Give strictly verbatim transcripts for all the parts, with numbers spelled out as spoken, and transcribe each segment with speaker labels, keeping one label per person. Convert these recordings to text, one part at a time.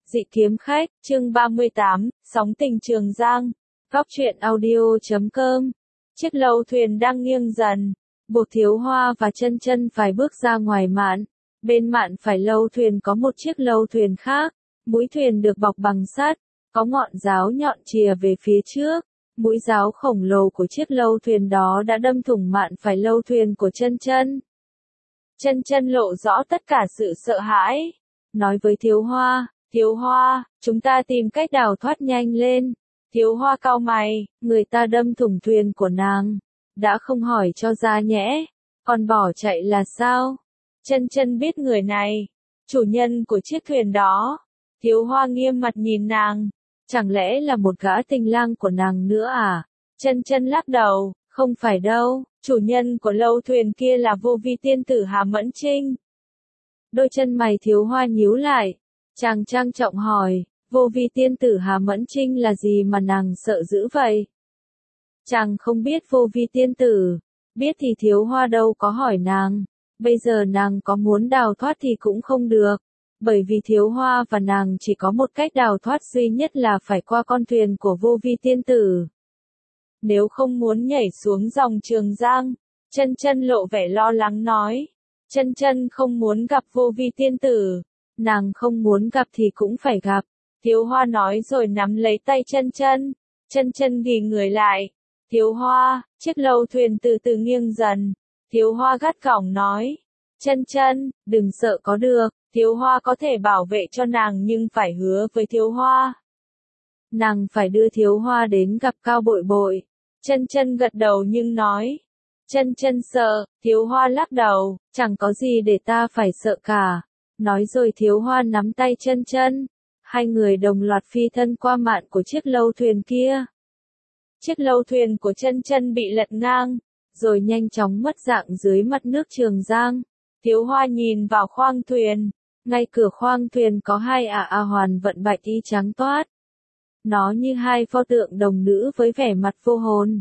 Speaker 1: Dị kiếm khách, chương ba mươi tám, sóng tình Trường Giang. Góc truyện audio chấm com. Chiếc lâu thuyền đang nghiêng dần, buộc Thiếu Hoa và Chân Chân phải bước ra ngoài mạn. Bên mạn phải lâu thuyền có một chiếc lâu thuyền khác, mũi thuyền được bọc bằng sắt, có ngọn giáo nhọn chìa về phía trước. Mũi giáo khổng lồ của chiếc lâu thuyền đó đã đâm thủng mạn phải lâu thuyền của Chân Chân. Chân Chân lộ rõ tất cả sự sợ hãi, nói với Thiếu Hoa, Thiếu Hoa, chúng ta tìm cách đào thoát nhanh lên. Thiếu Hoa cau mày, người ta đâm thủng thuyền của nàng, đã không hỏi cho ra nhẽ, còn bỏ chạy là sao? Chân Chân biết người này, chủ nhân của chiếc thuyền đó. Thiếu Hoa nghiêm mặt nhìn nàng, chẳng lẽ là một gã tình lang của nàng nữa à? Chân Chân lắc đầu, không phải đâu, chủ nhân của lâu thuyền kia là Vô Vi tiên tử Hà Mẫn Trinh. Đôi chân mày Thiếu Hoa nhíu lại, chàng trang trọng hỏi, Vô Vi tiên tử Hà Mẫn Trinh là gì mà nàng sợ dữ vậy? Chàng không biết Vô Vi tiên tử, biết thì Thiếu Hoa đâu có hỏi nàng, bây giờ nàng có muốn đào thoát thì cũng không được, bởi vì Thiếu Hoa và nàng chỉ có một cách đào thoát duy nhất là phải qua con thuyền của Vô Vi tiên tử. Nếu không muốn nhảy xuống dòng Trường Giang, Chân Chân lộ vẻ lo lắng nói, Chân Chân không muốn gặp Vô Vi tiên tử, nàng không muốn gặp thì cũng phải gặp. Thiếu Hoa nói rồi nắm lấy tay Chân Chân, Chân Chân ghì người lại. Thiếu Hoa, chiếc lâu thuyền từ từ nghiêng dần. Thiếu Hoa gắt gỏng nói, Chân Chân, đừng sợ có được, Thiếu Hoa có thể bảo vệ cho nàng nhưng phải hứa với Thiếu Hoa. Nàng phải đưa Thiếu Hoa đến gặp Cao Bội Bội. Chân Chân gật đầu nhưng nói, Chân Chân sợ. Thiếu Hoa lắc đầu, chẳng có gì để ta phải sợ cả. Nói rồi Thiếu Hoa nắm tay Chân Chân, hai người đồng loạt phi thân qua mạn của chiếc lâu thuyền kia. Chiếc lâu thuyền của Chân Chân bị lật ngang, rồi nhanh chóng mất dạng dưới mặt nước Trường Giang. Thiếu Hoa nhìn vào khoang thuyền, ngay cửa khoang thuyền có hai ả a hoàn vận bạch y trắng toát. Nó như hai pho tượng đồng nữ với vẻ mặt vô hồn.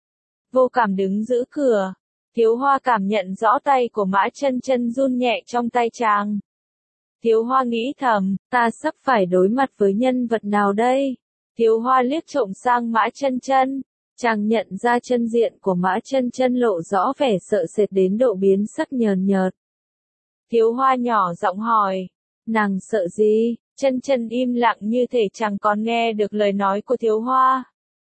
Speaker 1: Vô Cảm đứng giữ cửa. Thiếu Hoa cảm nhận rõ tay của Mã Chân Chân run nhẹ trong tay chàng. Thiếu Hoa nghĩ thầm, ta sắp phải đối mặt với nhân vật nào đây? Thiếu Hoa liếc trộm sang Mã Chân Chân, chàng nhận ra chân diện của Mã Chân Chân lộ rõ vẻ sợ sệt đến độ biến sắc nhờn nhợt. Thiếu Hoa nhỏ giọng hỏi, nàng sợ gì? Chân Chân im lặng như thể chẳng còn nghe được lời nói của Thiếu Hoa.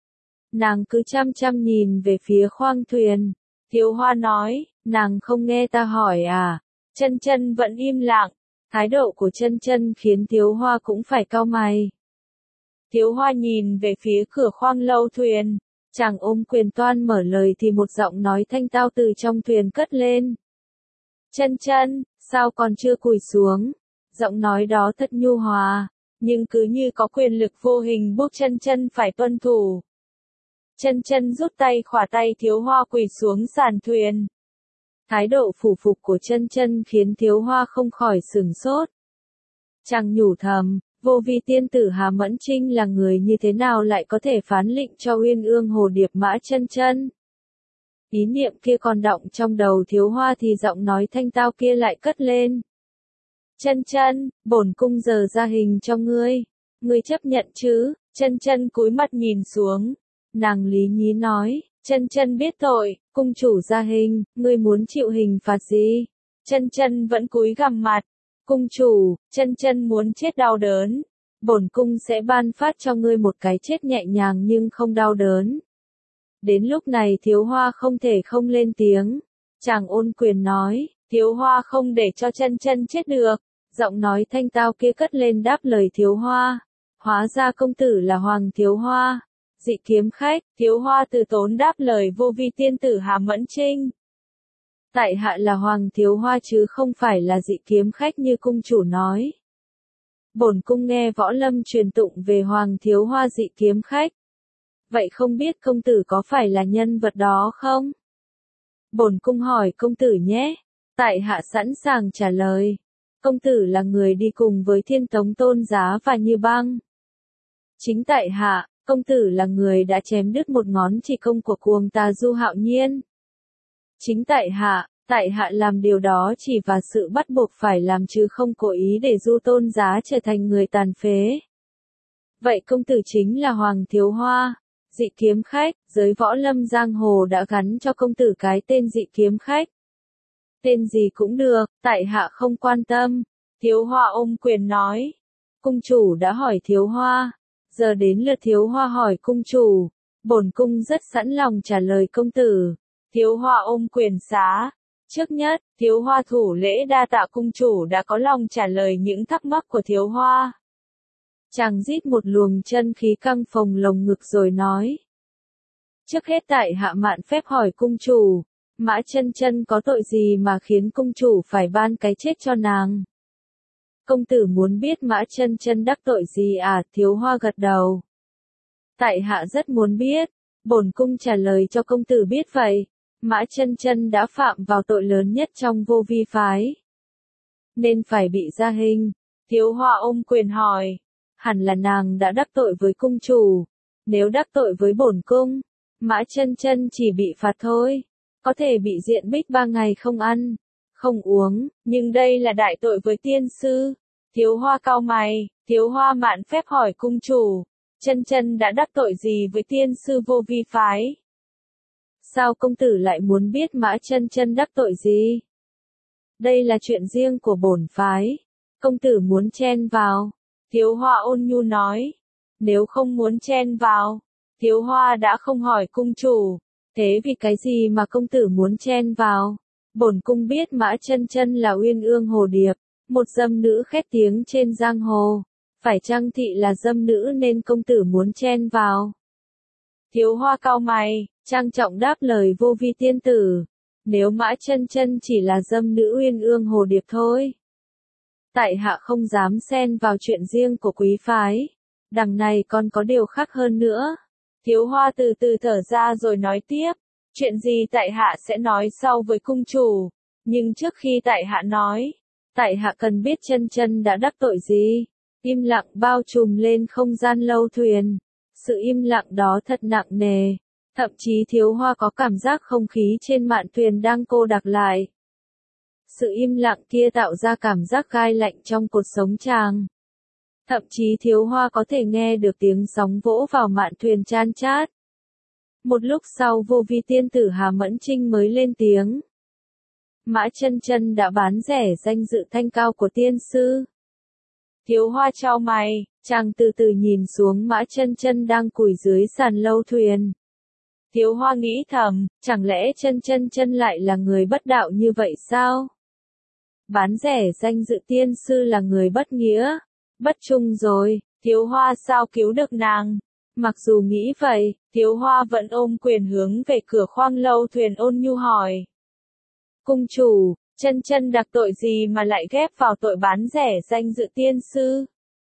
Speaker 1: Nàng cứ chăm chăm nhìn về phía khoang thuyền. Thiếu Hoa nói, nàng không nghe ta hỏi à? Chân Chân vẫn im lặng. Thái độ của Chân Chân khiến Thiếu Hoa cũng phải cau mày. Thiếu Hoa nhìn về phía cửa khoang lâu thuyền, chàng ôm quyền toan mở lời thì một giọng nói thanh tao từ trong thuyền cất lên. Chân Chân, sao còn chưa cúi xuống? Giọng nói đó thật nhu hòa, nhưng cứ như có quyền lực vô hình buộc Chân Chân phải tuân thủ. Chân Chân rút tay khỏa tay Thiếu Hoa quỳ xuống sàn thuyền. Thái độ phủ phục của Chân Chân khiến Thiếu Hoa không khỏi sửng sốt. Chàng nhủ thầm, Vô Vi tiên tử Hà Mẫn Trinh là người như thế nào lại có thể phán lệnh cho Uyên Ương Hồ Điệp Mã Chân Chân? Ý niệm kia còn đọng trong đầu Thiếu Hoa thì giọng nói thanh tao kia lại cất lên. Chân Chân, bổn cung giờ ra hình cho ngươi, ngươi chấp nhận chứ? Chân Chân cúi mặt nhìn xuống, nàng lý nhí nói, Chân Chân biết tội, cung chủ ra hình, ngươi muốn chịu hình phạt gì? Chân Chân vẫn cúi gằm mặt, cung chủ, Chân Chân muốn chết đau đớn, bổn cung sẽ ban phát cho ngươi một cái chết nhẹ nhàng nhưng không đau đớn. Đến lúc này Thiếu Hoa không thể không lên tiếng, chàng ôn quyền nói, Thiếu Hoa không để cho Chân Chân chết được. Giọng nói thanh tao kia cất lên đáp lời Thiếu Hoa, hóa ra công tử là Hoàng Thiếu Hoa. Dị kiếm khách. Thiếu Hoa từ tốn đáp lời Vô Vi tiên tử Hà Mẫn Trinh. Tại hạ là Hoàng Thiếu Hoa chứ không phải là dị kiếm khách như cung chủ nói. Bổn cung nghe võ lâm truyền tụng về Hoàng Thiếu Hoa dị kiếm khách. Vậy không biết công tử có phải là nhân vật đó không? Bổn cung hỏi công tử nhé. Tại hạ sẵn sàng trả lời. Công tử là người đi cùng với Thiên Tống Tôn Giá và Như Băng. Chính tại hạ, công tử là người đã chém đứt một ngón chỉ công của cuồng tà Du Hạo Nhiên. Chính tại hạ, Tại hạ làm điều đó chỉ và sự bắt buộc phải làm chứ không cố ý để Du Tôn Giá trở thành người tàn phế. Vậy công tử chính là Hoàng Thiếu Hoa, Dị Kiếm Khách, giới võ lâm giang hồ đã gắn cho công tử cái tên Dị Kiếm Khách. Tên gì cũng được, tại hạ không quan tâm. Thiếu Hoa ôm quyền nói. Cung chủ đã hỏi Thiếu Hoa. Giờ đến lượt Thiếu Hoa hỏi cung chủ. Bổn cung rất sẵn lòng trả lời công tử. Thiếu Hoa ôm quyền xá. Trước nhất, Thiếu Hoa thủ lễ đa tạ cung chủ đã có lòng trả lời những thắc mắc của Thiếu Hoa. Chàng rít một luồng chân khí căng phồng lồng ngực rồi nói. Trước hết tại hạ mạn phép hỏi cung chủ, Mã Chân Chân có tội gì mà khiến cung chủ phải ban cái chết cho nàng? Công tử muốn biết Mã Chân Chân đắc tội gì à? Thiếu Hoa gật đầu. Tại hạ rất muốn biết, bổn cung trả lời cho công tử biết vậy. Mã Chân Chân đã phạm vào tội lớn nhất trong Vô Vi phái, nên phải bị gia hình. Thiếu Hoa ôm quyền hỏi, hẳn là nàng đã đắc tội với cung chủ. Nếu đắc tội với bổn cung, Mã Chân Chân chỉ bị phạt thôi, có thể bị diện bích ba ngày không ăn, không uống, nhưng đây là đại tội với tiên sư. Thiếu Hoa cau mày, Thiếu Hoa mạn phép hỏi cung chủ, Chân Chân đã đắc tội gì với tiên sư Vô Vi phái? Sao công tử lại muốn biết Mã Chân Chân đắc tội gì? Đây là chuyện riêng của bổn phái, công tử muốn chen vào. Thiếu Hoa ôn nhu nói, nếu không muốn chen vào, Thiếu Hoa đã không hỏi cung chủ, thế vì cái gì mà công tử muốn chen vào? Bổn cung biết Mã Chân Chân là Uyên Ương Hồ Điệp, một dâm nữ khét tiếng trên giang hồ, phải chăng thị là dâm nữ nên công tử muốn chen vào? Thiếu Hoa cau mày, trang trọng đáp lời Vô Vi tiên tử, nếu Mã Chân Chân chỉ là dâm nữ Uyên Ương Hồ Điệp thôi, tại hạ không dám xen vào chuyện riêng của quý phái, đằng này còn có điều khác hơn nữa. Thiếu Hoa từ từ thở ra rồi nói tiếp, chuyện gì tại hạ sẽ nói sau với cung chủ, nhưng trước khi tại hạ nói, tại hạ cần biết Chân Chân đã đắc tội gì. Im lặng bao trùm lên không gian lâu thuyền, sự im lặng đó thật nặng nề, thậm chí Thiếu Hoa có cảm giác không khí trên mạn thuyền đang cô đặc lại. Sự im lặng kia tạo ra cảm giác gai lạnh trong cột sống chàng. Thậm chí Thiếu Hoa có thể nghe được tiếng sóng vỗ vào mạn thuyền chan chát. Một lúc sau Vô Vi tiên tử Hà Mẫn Trinh mới lên tiếng. Mã Chân Chân đã bán rẻ danh dự thanh cao của tiên sư. Thiếu Hoa chau mày, chàng từ từ nhìn xuống Mã Chân Chân đang cùi dưới sàn lâu thuyền. Thiếu Hoa nghĩ thầm, chẳng lẽ Chân Chân Chân lại là người bất đạo như vậy sao? Bán rẻ danh dự tiên sư là người bất nghĩa, bất trung rồi, Thiếu Hoa sao cứu được nàng? Mặc dù nghĩ vậy, Thiếu Hoa vẫn ôm quyền hướng về cửa khoang lâu thuyền ôn nhu hỏi. Cung chủ, Chân Chân đắc tội gì mà lại ghép vào tội bán rẻ danh dự tiên sư?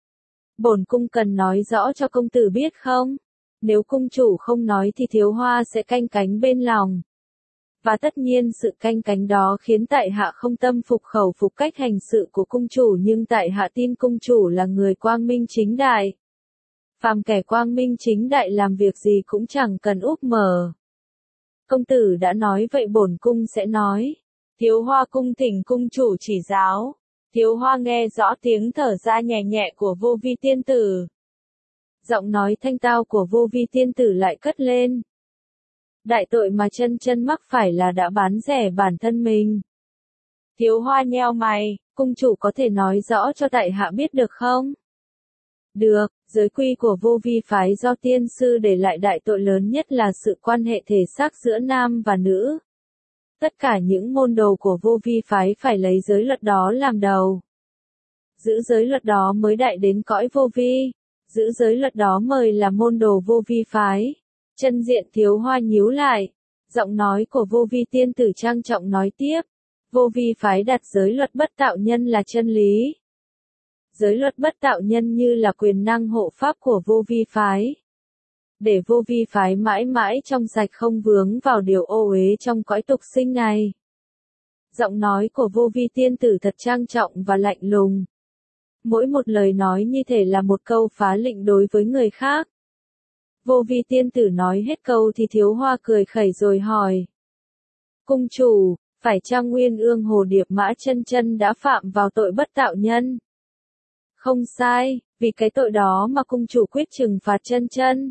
Speaker 1: Bổn cung cần nói rõ cho công tử biết không? Nếu cung chủ không nói thì Thiếu Hoa sẽ canh cánh bên lòng. Và tất nhiên sự canh cánh đó khiến tại hạ không tâm phục khẩu phục cách hành sự của cung chủ, nhưng tại hạ tin cung chủ là người quang minh chính đại. Phàm kẻ quang minh chính đại làm việc gì cũng chẳng cần úp mở. Công tử đã nói vậy bổn cung sẽ nói. Thiếu Hoa cung thỉnh cung chủ chỉ giáo. Thiếu Hoa nghe rõ tiếng thở ra nhẹ nhẹ của Vô Vi tiên tử. Giọng nói thanh tao của Vô Vi tiên tử lại cất lên. Đại tội mà Chân Chân mắc phải là đã bán rẻ bản thân mình. Thiếu Hoa nheo mày, cung chủ có thể nói rõ cho tại hạ biết được không? Được, giới quy của Vô Vi phái do tiên sư để lại đại tội lớn nhất là sự quan hệ thể xác giữa nam và nữ. Tất cả những môn đồ của Vô Vi phái phải lấy giới luật đó làm đầu. Giữ giới luật đó mới đại đến cõi vô vi. Giữ giới luật đó mời là môn đồ Vô Vi phái. Chân diện Thiếu Hoa nhíu lại. Giọng nói của Vô Vi tiên tử trang trọng nói tiếp. Vô Vi phái đặt giới luật bất tạo nhân là chân lý. Giới luật bất tạo nhân như là quyền năng hộ pháp của Vô Vi phái. Để Vô Vi phái mãi mãi trong sạch không vướng vào điều ô uế trong cõi tục sinh này. Giọng nói của Vô Vi tiên tử thật trang trọng và lạnh lùng. Mỗi một lời nói như thể là một câu phá lệnh đối với người khác. Vô Vi tiên tử nói hết câu thì Thiếu Hoa cười khẩy rồi hỏi. Cung chủ, Phải chăng Nguyên Ương Hồ Điệp Mã Chân Chân đã phạm vào tội bất tạo nhân? Không sai, vì cái tội đó mà cung chủ quyết trừng phạt Chân Chân.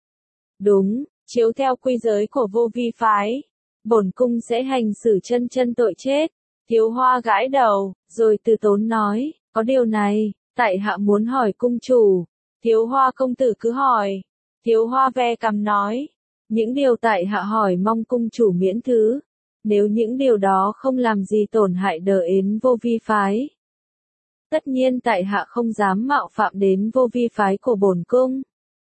Speaker 1: Đúng, chiếu theo quy giới của vô vi phái, bổn cung sẽ hành xử Chân Chân tội chết. Thiếu Hoa gãi đầu, rồi từ tốn nói, có điều này, tại hạ muốn hỏi cung chủ. Thiếu Hoa công tử cứ hỏi. Thiếu Hoa ve cằm nói, những điều tại hạ hỏi mong cung chủ miễn thứ. Nếu những điều đó không làm gì tổn hại đờ ến vô vi phái, tất nhiên tại hạ không dám mạo phạm đến vô vi phái của bổn cung.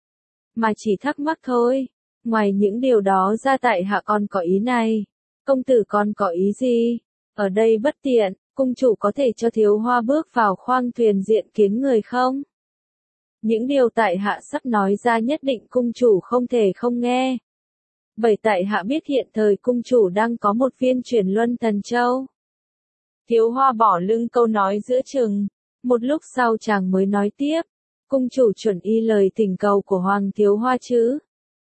Speaker 1: Mà chỉ thắc mắc thôi, ngoài những điều đó ra tại hạ còn có ý này. Công tử còn có ý gì? Ở đây bất tiện, cung chủ có thể cho Thiếu Hoa bước vào khoang thuyền diện kiến người không? Những điều tại hạ sắp nói ra nhất định cung chủ không thể không nghe. Bởi tại hạ biết hiện thời cung chủ đang có một viên chuyển luân thần châu. Thiếu Hoa bỏ lưng câu nói giữa chừng, một lúc sau chàng mới nói tiếp, cung chủ chuẩn y lời thỉnh cầu của Hoàng Thiếu Hoa chứ.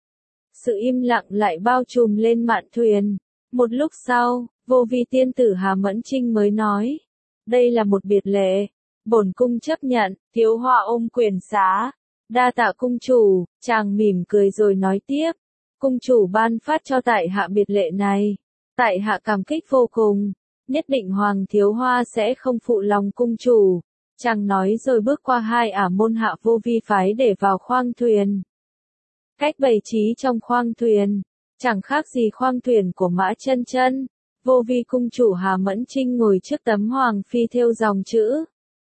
Speaker 1: Sự im lặng lại bao trùm lên mạn thuyền, một lúc sau, vô vi tiên tử Hà Mẫn Trinh mới nói, đây là một biệt lệ, bổn cung chấp nhận. Thiếu Hoa ôm quyền xá, đa tạ cung chủ. Chàng mỉm cười rồi nói tiếp, cung chủ ban phát cho tại hạ biệt lệ này, tại hạ cảm kích vô cùng, nhất định Hoàng Thiếu Hoa sẽ không phụ lòng cung chủ. Chàng nói rồi bước qua hai ả môn hạ vô vi phái để vào khoang thuyền. Cách bày trí trong khoang thuyền, chẳng khác gì khoang thuyền của Mã Chân Chân. Vô vi cung chủ Hà Mẫn Trinh ngồi trước tấm hoàng phi thêu dòng chữ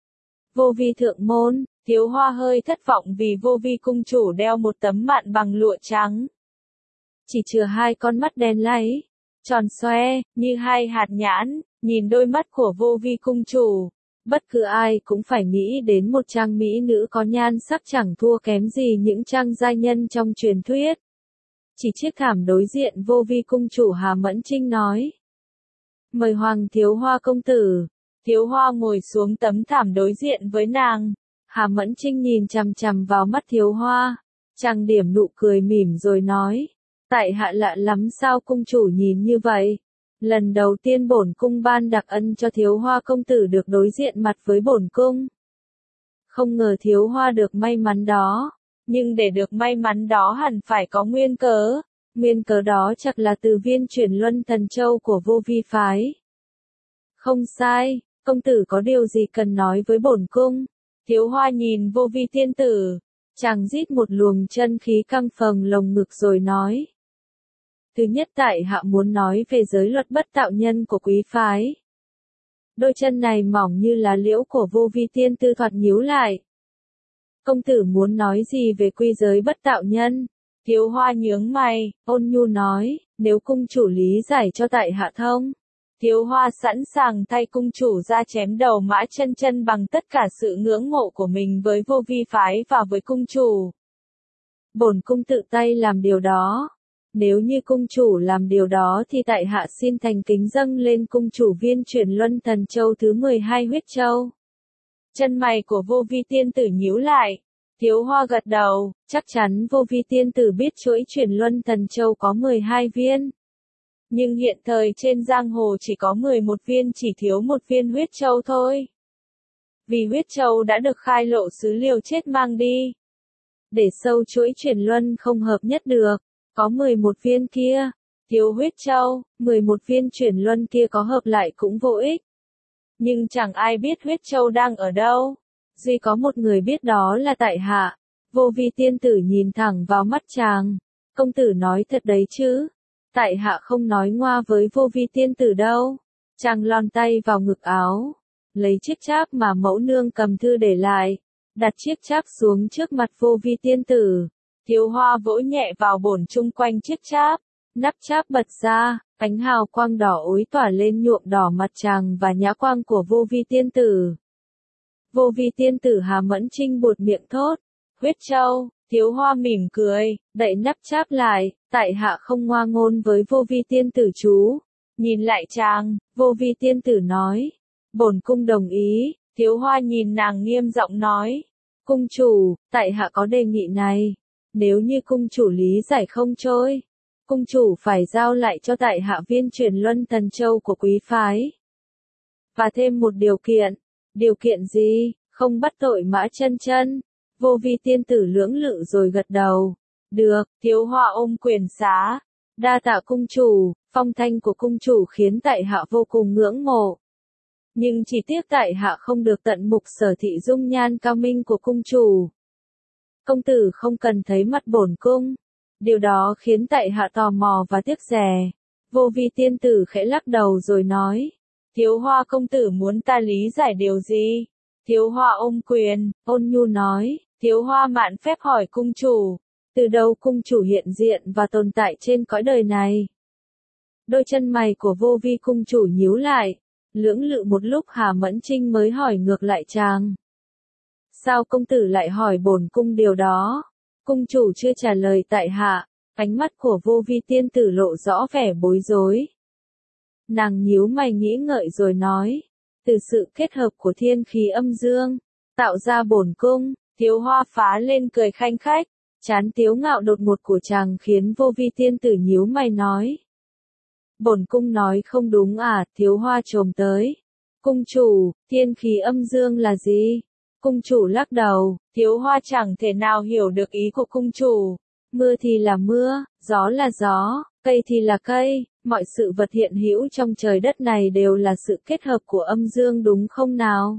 Speaker 1: vô vi thượng môn. Thiếu Hoa hơi thất vọng vì vô vi cung chủ đeo một tấm mạn bằng lụa trắng. Chỉ chừa hai con mắt đen láy, tròn xoe, như hai hạt nhãn, nhìn đôi mắt của vô vi cung chủ. Bất cứ ai cũng phải nghĩ đến một trang mỹ nữ có nhan sắc chẳng thua kém gì những trang giai nhân trong truyền thuyết. Chỉ chiếc thảm đối diện vô vi cung chủ Hà Mẫn Trinh nói, mời Hoàng Thiếu Hoa công tử. Thiếu Hoa ngồi xuống tấm thảm đối diện với nàng. Hà Mẫn Trinh nhìn chằm chằm vào mắt Thiếu Hoa, trang điểm nụ cười mỉm rồi nói, tại hạ lạ lắm sao cung chủ nhìn như vậy. Lần đầu tiên bổn cung ban đặc ân cho Thiếu Hoa công tử được đối diện mặt với bổn cung. Không ngờ Thiếu Hoa được may mắn đó, nhưng để được may mắn đó hẳn phải có nguyên cớ. Nguyên cớ đó chắc là từ viên chuyển luân thần châu của vô vi phái. Không sai, công tử có điều gì cần nói với bổn cung? Thiếu Hoa nhìn vô vi tiên tử, chàng rít một luồng chân khí căng phồng lồng ngực rồi nói. Thứ nhất tại hạ muốn nói về giới luật bất tạo nhân của quý phái. Đôi chân này mỏng như lá liễu của vô vi tiên tử thoạt nhíu lại. Công tử muốn nói gì về quy giới bất tạo nhân? Thiếu Hoa nhướng mày, ôn nhu nói, nếu cung chủ lý giải cho tại hạ thông. Thiếu Hoa sẵn sàng thay cung chủ ra chém đầu Mã Chân Chân bằng tất cả sự ngưỡng mộ của mình với vô vi phái và với cung chủ. Bổn cung tự tay làm điều đó. Nếu như cung chủ làm điều đó thì tại hạ xin thành kính dâng lên cung chủ viên chuyển luân thần châu thứ mười hai huyết châu. Chân mày của vô vi tiên tử nhíu lại. Thiếu Hoa gật đầu, chắc chắn vô vi tiên tử biết chuỗi chuyển luân thần châu có mười hai viên. Nhưng hiện thời trên giang hồ chỉ có mười một viên, chỉ thiếu một viên huyết châu thôi. Vì huyết châu đã được khai lộ sứ liều chết mang đi. Để sâu chuỗi chuyển luân không hợp nhất được, có mười một viên kia, thiếu huyết châu, mười một viên chuyển luân kia có hợp lại cũng vô ích. Nhưng chẳng ai biết huyết châu đang ở đâu. Duy có một người biết, đó là tại hạ. Vô vi tiên tử nhìn thẳng vào mắt chàng. Công tử nói thật đấy chứ? Tại hạ không nói ngoa với vô vi tiên tử đâu. Chàng lòn tay vào ngực áo, lấy chiếc cháp mà mẫu nương cầm thư để lại, đặt chiếc cháp xuống trước mặt vô vi tiên tử. Thiếu Hoa vỗ nhẹ vào bổn chung quanh chiếc cháp, nắp cháp bật ra, ánh hào quang đỏ ối tỏa lên nhuộm đỏ mặt chàng và nhã quang của vô vi tiên tử. Vô vi tiên tử Hà Mẫn Trinh buột miệng thốt, huyết châu. Thiếu Hoa mỉm cười, đậy nắp cháp lại, tại hạ không ngoa ngôn với vô vi tiên tử chú. Nhìn lại chàng, vô vi tiên tử nói, bổn cung đồng ý. Thiếu Hoa nhìn nàng nghiêm giọng nói, cung chủ, tại hạ có đề nghị này. Nếu như cung chủ lý giải không trôi, cung chủ phải giao lại cho tại hạ viên truyền luân thần châu của quý phái. Và thêm một điều kiện. Điều kiện gì? Không bắt tội Mã Chân Chân. Vô Vi tiên tử lưỡng lự rồi gật đầu. Được, thiếu hoa ôm quyền xá. Đa tạ cung chủ, phong thanh của cung chủ khiến tại hạ vô cùng ngưỡng mộ. Nhưng chỉ tiếc tại hạ không được tận mục sở thị dung nhan cao minh của cung chủ. Công tử không cần thấy mặt bổn cung. Điều đó khiến tại hạ tò mò và tiếc rẻ. Vô Vi tiên tử khẽ lắc đầu rồi nói. Thiếu hoa công tử muốn ta lý giải điều gì? Thiếu hoa ôm quyền, ôn nhu nói. Thiếu hoa mạn phép hỏi cung chủ. Từ đâu cung chủ hiện diện và tồn tại trên cõi đời này? Đôi chân mày của Vô Vi cung chủ nhíu lại. Lưỡng lự một lúc Hà Mẫn Trinh mới hỏi ngược lại chàng. Sao công tử lại hỏi bổn cung điều đó? Cung chủ chưa trả lời tại hạ, ánh mắt của Vô Vi tiên tử lộ rõ vẻ bối rối. Nàng nhíu mày nghĩ ngợi rồi nói, từ sự kết hợp của thiên khí âm dương, tạo ra bổn cung. Thiếu hoa phá lên cười khanh khách, chán tiếu ngạo đột ngột của chàng khiến Vô Vi tiên tử nhíu mày nói. Bổn cung nói không đúng à? Thiếu hoa trồm tới. Cung chủ, thiên khí âm dương là gì? Cung chủ lắc đầu, thiếu hoa chẳng thể nào hiểu được ý của cung chủ. Mưa thì là mưa, gió là gió, cây thì là cây, mọi sự vật hiện hữu trong trời đất này đều là sự kết hợp của âm dương đúng không nào?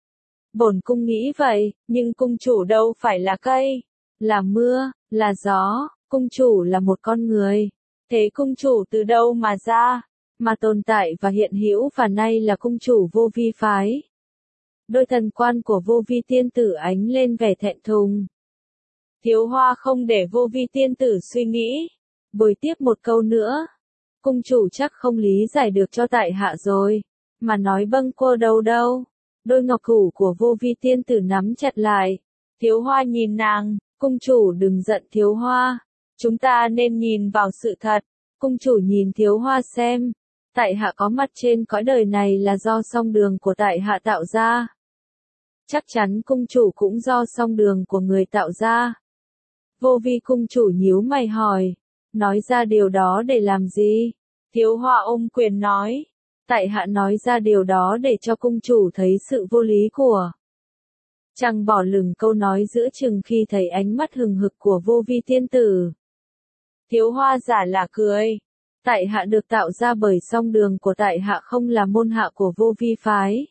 Speaker 1: Bổn cung nghĩ vậy, nhưng cung chủ đâu phải là cây, là mưa, là gió, cung chủ là một con người. Thế cung chủ từ đâu mà ra, mà tồn tại và hiện hữu và nay là cung chủ Vô Vi phái? Đôi thần quan của Vô Vi tiên tử ánh lên vẻ thẹn thùng. Thiếu hoa không để Vô Vi tiên tử suy nghĩ, bồi tiếp một câu nữa. Cung chủ chắc không lý giải được cho tại hạ rồi, mà nói bâng cô đâu đâu. Đôi ngọc thủ của Vô Vi tiên tử nắm chặt lại. Thiếu hoa nhìn nàng, cung chủ đừng giận thiếu hoa. Chúng ta nên nhìn vào sự thật. Cung chủ nhìn thiếu hoa xem. Tại hạ có mặt trên cõi đời này là do song đường của tại hạ tạo ra. Chắc chắn cung chủ cũng do song đường của người tạo ra. Vô Vi cung chủ nhíu mày hỏi. Nói ra điều đó để làm gì? Thiếu hoa ôm quyền nói. Tại hạ nói ra điều đó để cho cung chủ thấy sự vô lý của. Chàng bỏ lửng câu nói giữa chừng khi thấy ánh mắt hừng hực của Vô Vi tiên tử. Thiếu hoa giả là cười. Tại hạ được tạo ra bởi song đường của tại hạ không là môn hạ của Vô Vi phái.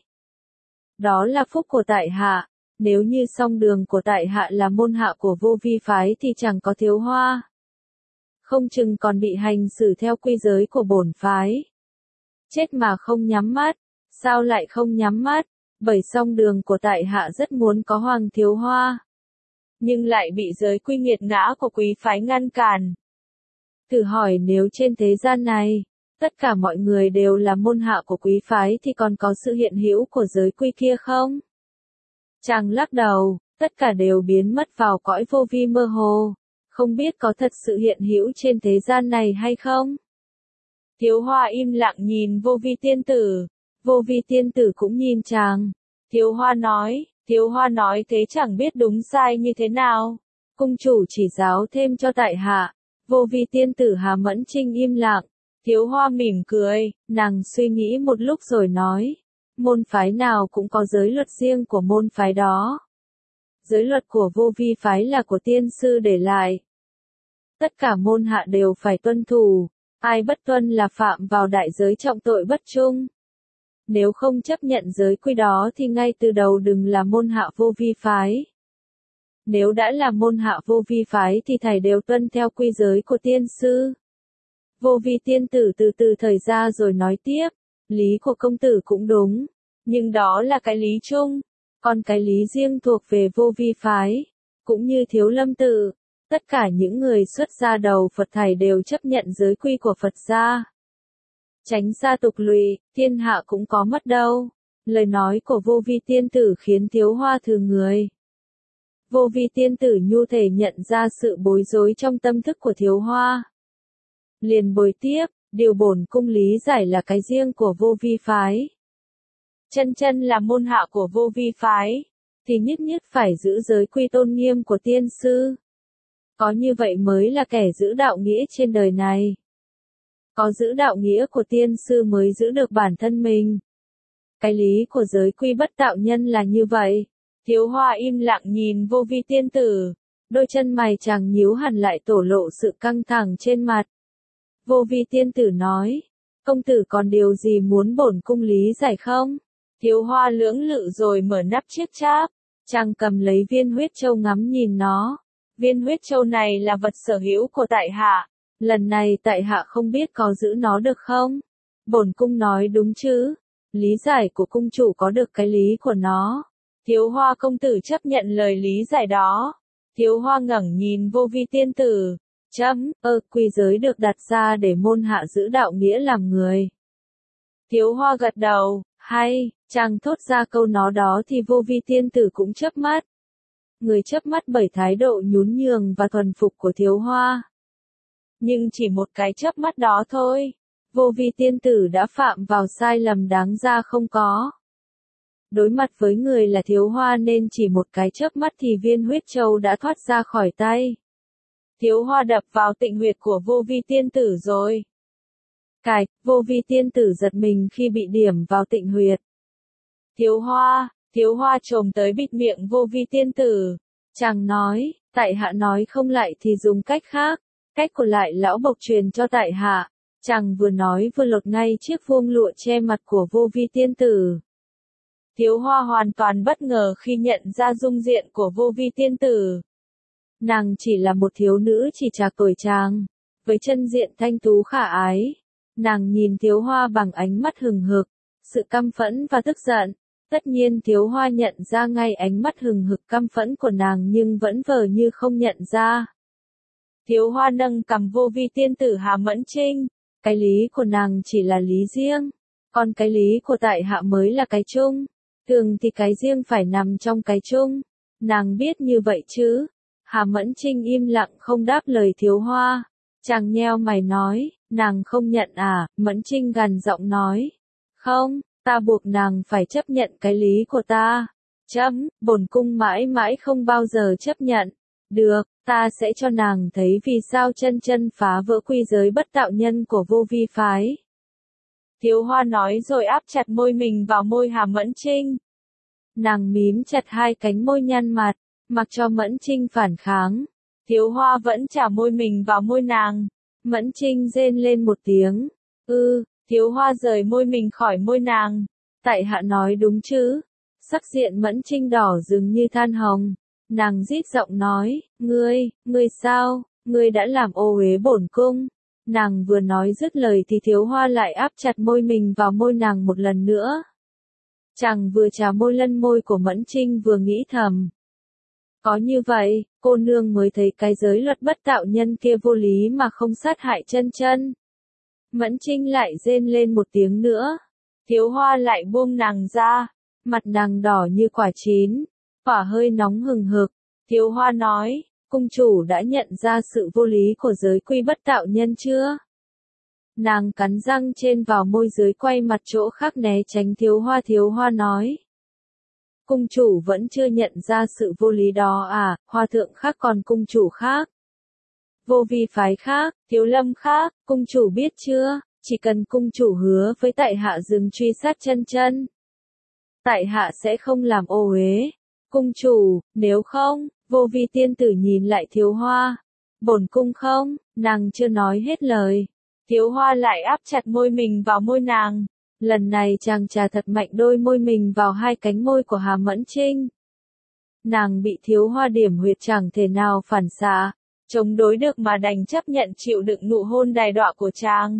Speaker 1: Đó là phúc của tại hạ. Nếu như song đường của tại hạ là môn hạ của Vô Vi phái thì chẳng có thiếu hoa. Không chừng còn bị hành xử theo quy giới của bổn phái. Chết mà không nhắm mắt. Sao lại không nhắm mắt? Bởi song đường của tại hạ rất muốn có hoàng thiếu hoa. Nhưng lại bị giới quy nghiệt ngã của quý phái ngăn cản. Thử hỏi nếu trên thế gian này, tất cả mọi người đều là môn hạ của quý phái thì còn có sự hiện hữu của giới quy kia không? Chàng lắc đầu, tất cả đều biến mất vào cõi vô vi mơ hồ. Không biết có thật sự hiện hữu trên thế gian này hay không? Thiếu hoa im lặng nhìn Vô Vi tiên tử. Vô Vi tiên tử cũng nhìn chàng. Thiếu hoa nói, thiếu hoa nói thế chẳng biết đúng sai như thế nào. Cung chủ chỉ giáo thêm cho tại hạ. Vô Vi tiên tử Hà Mẫn Trinh im lặng. Thiếu hoa mỉm cười, nàng suy nghĩ một lúc rồi nói. Môn phái nào cũng có giới luật riêng của môn phái đó. Giới luật của Vô Vi phái là của tiên sư để lại. Tất cả môn hạ đều phải tuân thủ. Ai bất tuân là phạm vào đại giới trọng tội bất trung. Nếu không chấp nhận giới quy đó thì ngay từ đầu đừng là môn hạ Vô Vi phái. Nếu đã là môn hạ Vô Vi phái thì thầy đều tuân theo quy giới của tiên sư. Vô Vi tiên tử từ từ thời ra rồi nói tiếp, lý của công tử cũng đúng, nhưng đó là cái lý chung, còn cái lý riêng thuộc về Vô Vi phái, cũng như Thiếu Lâm tự, tất cả những người xuất gia đầu Phật thầy đều chấp nhận giới quy của Phật gia. Tránh xa tục lụy, thiên hạ cũng có mất đâu. Lời nói của Vô Vi tiên tử khiến Thiếu Hoa thường người. Vô Vi tiên tử nhu thể nhận ra sự bối rối trong tâm thức của Thiếu Hoa. Liền bồi tiếp, điều bổn cung lý giải là cái riêng của Vô Vi phái. Chân chân là môn hạ của Vô Vi phái, thì nhất nhất phải giữ giới quy tôn nghiêm của tiên sư. Có như vậy mới là kẻ giữ đạo nghĩa trên đời này. Có giữ đạo nghĩa của tiên sư mới giữ được bản thân mình. Cái lý của giới quy bất tạo nhân là như vậy. Thiếu Hoa im lặng nhìn Vô Vi tiên tử, đôi chân mày chàng nhíu hẳn lại tổ lộ sự căng thẳng trên mặt. Vô Vi tiên tử nói, công tử còn điều gì muốn bổn cung lý giải không? Thiếu Hoa lưỡng lự rồi mở nắp chiếc cháp, chàng cầm lấy viên huyết châu ngắm nhìn nó. Viên huyết châu này là vật sở hữu của tại hạ, lần này tại hạ không biết có giữ nó được không? Bổn cung nói đúng chứ? Lý giải của cung chủ có được cái lý của nó. Thiếu Hoa công tử chấp nhận lời lý giải đó. Thiếu Hoa ngẩng nhìn Vô Vi tiên tử. Chấm, ơ, quy giới được đặt ra để môn hạ giữ đạo nghĩa làm người. Thiếu Hoa gật đầu, hay, chàng thốt ra câu nó đó thì Vô Vi tiên tử cũng chớp mắt. Người chớp mắt bởi thái độ nhún nhường và thuần phục của Thiếu Hoa. Nhưng chỉ một cái chớp mắt đó thôi, Vô Vi tiên tử đã phạm vào sai lầm đáng ra không có. Đối mặt với người là Thiếu Hoa nên chỉ một cái chớp mắt thì viên huyết châu đã thoát ra khỏi tay. Thiếu Hoa đập vào tịnh huyệt của Vô Vi tiên tử rồi. Cài, Vô Vi tiên tử giật mình khi bị điểm vào tịnh huyệt. Thiếu Hoa, Thiếu Hoa trồm tới bịt miệng Vô Vi tiên tử. Chàng nói, tại hạ nói không lại thì dùng cách khác, cách của lại lão bộc truyền cho tại hạ. Chàng vừa nói vừa lột ngay chiếc vuông lụa che mặt của Vô Vi tiên tử. Thiếu Hoa hoàn toàn bất ngờ khi nhận ra dung diện của Vô Vi tiên tử. Nàng chỉ là một thiếu nữ chỉ trạc tuổi chàng, với chân diện thanh tú khả ái. Nàng nhìn Thiếu Hoa bằng ánh mắt hừng hực, sự căm phẫn và tức giận. Tất nhiên Thiếu Hoa nhận ra ngay ánh mắt hừng hực căm phẫn của nàng nhưng vẫn vờ như không nhận ra. Thiếu Hoa nâng cằm Vô Vi tiên tử Hà Mẫn Trinh. Cái lý của nàng chỉ là lý riêng, còn cái lý của tại hạ mới là cái chung. Thường thì cái riêng phải nằm trong cái chung. Nàng biết như vậy chứ? Hà Mẫn Trinh im lặng không đáp lời Thiếu Hoa. Chàng nheo mày nói, nàng không nhận à? Mẫn Trinh gằn giọng nói, không, ta buộc nàng phải chấp nhận cái lý của ta. Chấm, bổn cung mãi mãi không bao giờ chấp nhận. Được, ta sẽ cho nàng thấy vì sao chân chân phá vỡ quy giới bất tạo nhân của Vô Vi phái. Thiếu Hoa nói rồi áp chặt môi mình vào môi Hà Mẫn Trinh. Nàng mím chặt hai cánh môi nhăn mặt, mặc cho Mẫn Trinh phản kháng. Thiếu Hoa vẫn chả môi mình vào môi nàng. Mẫn Trinh rên lên một tiếng. Ư, ừ, Thiếu Hoa rời môi mình khỏi môi nàng. Tại hạ nói đúng chứ? Sắc diện Mẫn Trinh đỏ rừng như than hồng. Nàng rít giọng nói, ngươi, ngươi sao, ngươi đã làm ô uế bổn cung. Nàng vừa nói dứt lời thì Thiếu Hoa lại áp chặt môi mình vào môi nàng một lần nữa. Chàng vừa chà môi lân môi của Mẫn Trinh vừa nghĩ thầm. Có như vậy, cô nương mới thấy cái giới luật bất tạo nhân kia vô lý mà không sát hại chân chân. Mẫn Trinh lại rên lên một tiếng nữa. Thiếu Hoa lại buông nàng ra. Mặt nàng đỏ như quả chín. Hỏa hơi nóng hừng hực. Thiếu Hoa nói, cung chủ đã nhận ra sự vô lý của giới quy bất tạo nhân chưa? Nàng cắn răng trên vào môi dưới quay mặt chỗ khác né tránh Thiếu Hoa. Thiếu Hoa nói, cung chủ vẫn chưa nhận ra sự vô lý đó à? Hoa thượng khác còn cung chủ khác. Vô Vi phái khác, Thiếu Lâm khác, cung chủ biết chưa? Chỉ cần cung chủ hứa với tại hạ dừng truy sát chân chân, tại hạ sẽ không làm ô uế. Cung chủ, nếu không, Vô Vi tiên tử nhìn lại Thiếu Hoa. Bổn cung không, nàng chưa nói hết lời. Thiếu Hoa lại áp chặt môi mình vào môi nàng. Lần này chàng trà thật mạnh đôi môi mình vào hai cánh môi của Hà Mẫn Trinh. Nàng bị Thiếu Hoa điểm huyệt chẳng thể nào phản xạ, chống đối được mà đành chấp nhận chịu đựng nụ hôn đày đọa của chàng.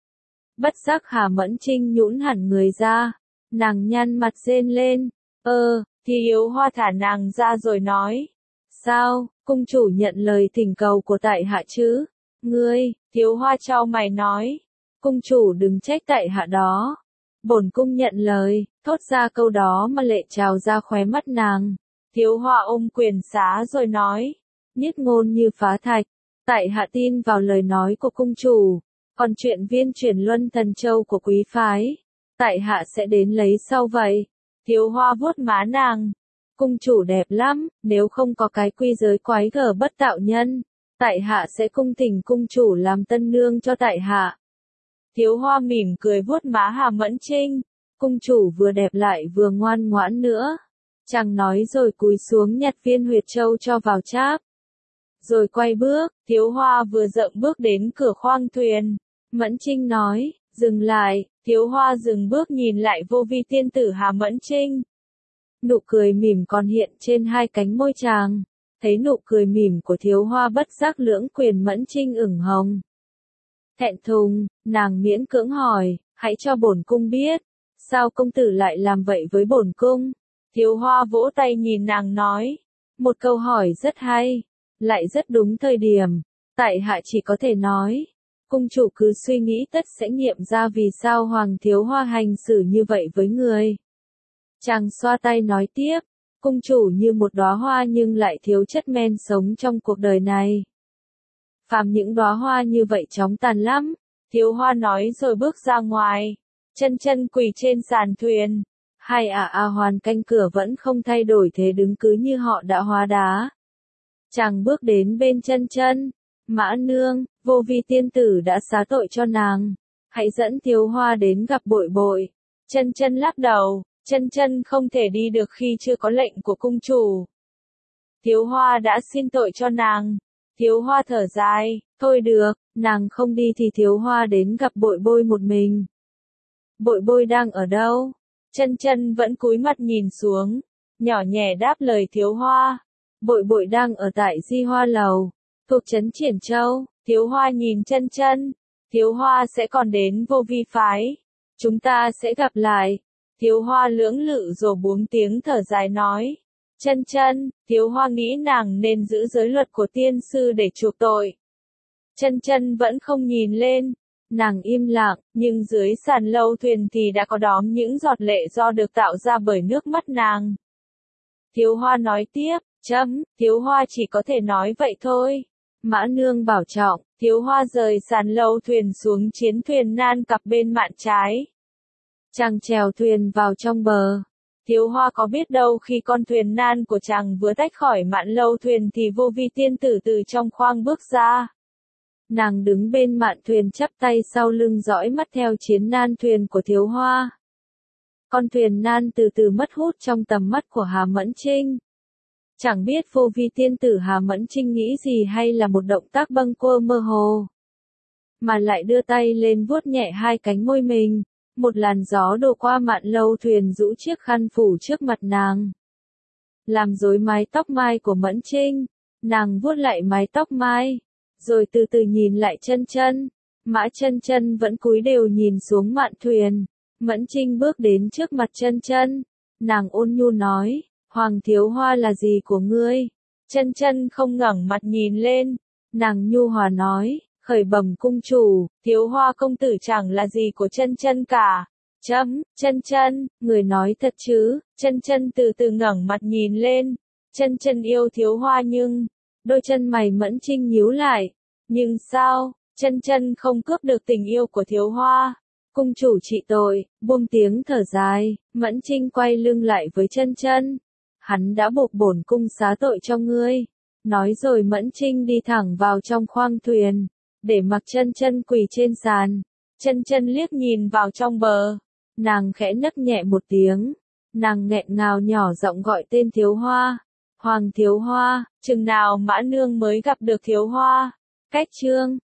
Speaker 1: Bất giác Hà Mẫn Trinh nhũn hẳn người ra. Nàng nhăn mặt rên lên. Ơ, thì Thiếu Hoa thả nàng ra rồi nói. Sao, cung chủ nhận lời thỉnh cầu của tại hạ chứ? Ngươi, Thiếu Hoa chau mày nói. Cung chủ đừng trách tại hạ đó. Bổn cung nhận lời, thốt ra câu đó mà lệ trào ra khóe mắt nàng. Thiếu Hoa ôm quyền xá rồi nói. Niết ngôn như phá thạch. Tại hạ tin vào lời nói của cung chủ. Còn chuyện viên chuyển luân thần châu của quý phái, tại hạ sẽ đến lấy sau vậy. Thiếu Hoa vuốt má nàng. Cung chủ đẹp lắm, nếu không có cái quy giới quái gở bất tạo nhân, tại hạ sẽ cung thỉnh cung chủ làm tân nương cho tại hạ. Thiếu Hoa mỉm cười vuốt má Hà Mẫn Trinh, cung chủ vừa đẹp lại vừa ngoan ngoãn nữa. Chàng nói rồi cúi xuống nhặt viên huyệt châu cho vào cháp. Rồi quay bước, Thiếu Hoa vừa dậm bước đến cửa khoang thuyền. Mẫn Trinh nói, dừng lại, Thiếu Hoa dừng bước nhìn lại vô vi tiên tử Hà Mẫn Trinh. Nụ cười mỉm còn hiện trên hai cánh môi chàng. Thấy nụ cười mỉm của Thiếu Hoa bất giác lưỡng quyền Mẫn Trinh ửng hồng. Thẹn thùng, nàng miễn cưỡng hỏi, hãy cho bổn cung biết, sao công tử lại làm vậy với bổn cung? Thiếu Hoa vỗ tay nhìn nàng nói, một câu hỏi rất hay, lại rất đúng thời điểm, tại hạ chỉ có thể nói, cung chủ cứ suy nghĩ tất sẽ nghiệm ra vì sao Hoàng Thiếu Hoa hành xử như vậy với người. Chàng xoa tay nói tiếp, cung chủ như một đóa hoa nhưng lại thiếu chất men sống trong cuộc đời này. Phàm những đóa hoa như vậy chóng tàn lắm, Thiếu Hoa nói rồi bước ra ngoài, chân chân quỳ trên sàn thuyền. Hai ả a hoàn canh cửa vẫn không thay đổi thế đứng cứ như họ đã hóa đá. Chàng bước đến bên chân chân, mã nương, vô vi tiên tử đã xá tội cho nàng, hãy dẫn Thiếu Hoa đến gặp bội bội. Chân chân lắc đầu, chân chân không thể đi được khi chưa có lệnh của cung chủ. Thiếu Hoa đã xin tội cho nàng. Thiếu Hoa thở dài, thôi được, nàng không đi thì Thiếu Hoa đến gặp bội bội một mình. Bội bội đang ở đâu? Chân chân vẫn cúi mặt nhìn xuống, nhỏ nhẹ đáp lời Thiếu Hoa. Bội bội đang ở tại Di Hoa Lầu, thuộc trấn Triển Châu. Thiếu Hoa nhìn chân chân, Thiếu Hoa sẽ còn đến vô vi phái. Chúng ta sẽ gặp lại. Thiếu Hoa lưỡng lự rồi bốn tiếng thở dài nói. Chân chân, Thiếu Hoa nghĩ nàng nên giữ giới luật của tiên sư để chuộc tội. Chân chân vẫn không nhìn lên. Nàng im lặng, nhưng dưới sàn lâu thuyền thì đã có đóm những giọt lệ do được tạo ra bởi nước mắt nàng. Thiếu Hoa nói tiếp, chấm, Thiếu Hoa chỉ có thể nói vậy thôi. Mã nương bảo trọng, Thiếu Hoa rời sàn lâu thuyền xuống chiến thuyền nan cặp bên mạn trái. Chàng chèo thuyền vào trong bờ. Thiếu Hoa có biết đâu khi con thuyền nan của chàng vừa tách khỏi mạn lâu thuyền thì vô vi tiên tử từ trong khoang bước ra. Nàng đứng bên mạn thuyền chắp tay sau lưng dõi mắt theo chiến nan thuyền của Thiếu Hoa. Con thuyền nan từ từ mất hút trong tầm mắt của Hà Mẫn Trinh. Chẳng biết vô vi tiên tử Hà Mẫn Trinh nghĩ gì hay là một động tác bâng quơ mơ hồ. Mà lại đưa tay lên vuốt nhẹ hai cánh môi mình. Một làn gió đổ qua mạn lâu thuyền rũ chiếc khăn phủ trước mặt nàng. Làm rối mái tóc mai của Mẫn Trinh. Nàng vuốt lại mái tóc mai. Rồi từ từ nhìn lại chân chân. Mã chân chân vẫn cúi đều nhìn xuống mạn thuyền. Mẫn Trinh bước đến trước mặt chân chân. Nàng ôn nhu nói, Hoàng Thiếu Hoa là gì của ngươi? Chân chân không ngẩng mặt nhìn lên. Nàng nhu hòa nói, khởi bẩm cung chủ, Thiếu Hoa công tử chẳng là gì của chân chân cả. Chấm, chân chân, người nói thật chứ? Chân chân từ từ ngẩng mặt nhìn lên. Chân chân yêu Thiếu Hoa nhưng, đôi chân mày Mẫn Trinh nhíu lại. Nhưng sao, chân chân không cướp được tình yêu của Thiếu Hoa? Cung chủ trị tội, buông tiếng thở dài, Mẫn Trinh quay lưng lại với chân chân. Hắn đã buộc bổn cung xá tội cho ngươi. Nói rồi Mẫn Trinh đi thẳng vào trong khoang thuyền, để mặc chân chân quỳ trên sàn. Chân chân liếc nhìn vào trong bờ. Nàng khẽ nấc nhẹ một tiếng. Nàng nghẹn ngào nhỏ giọng gọi tên Thiếu Hoa. Hoàng Thiếu Hoa, chừng nào Mã Nương mới gặp được Thiếu Hoa? Cách chương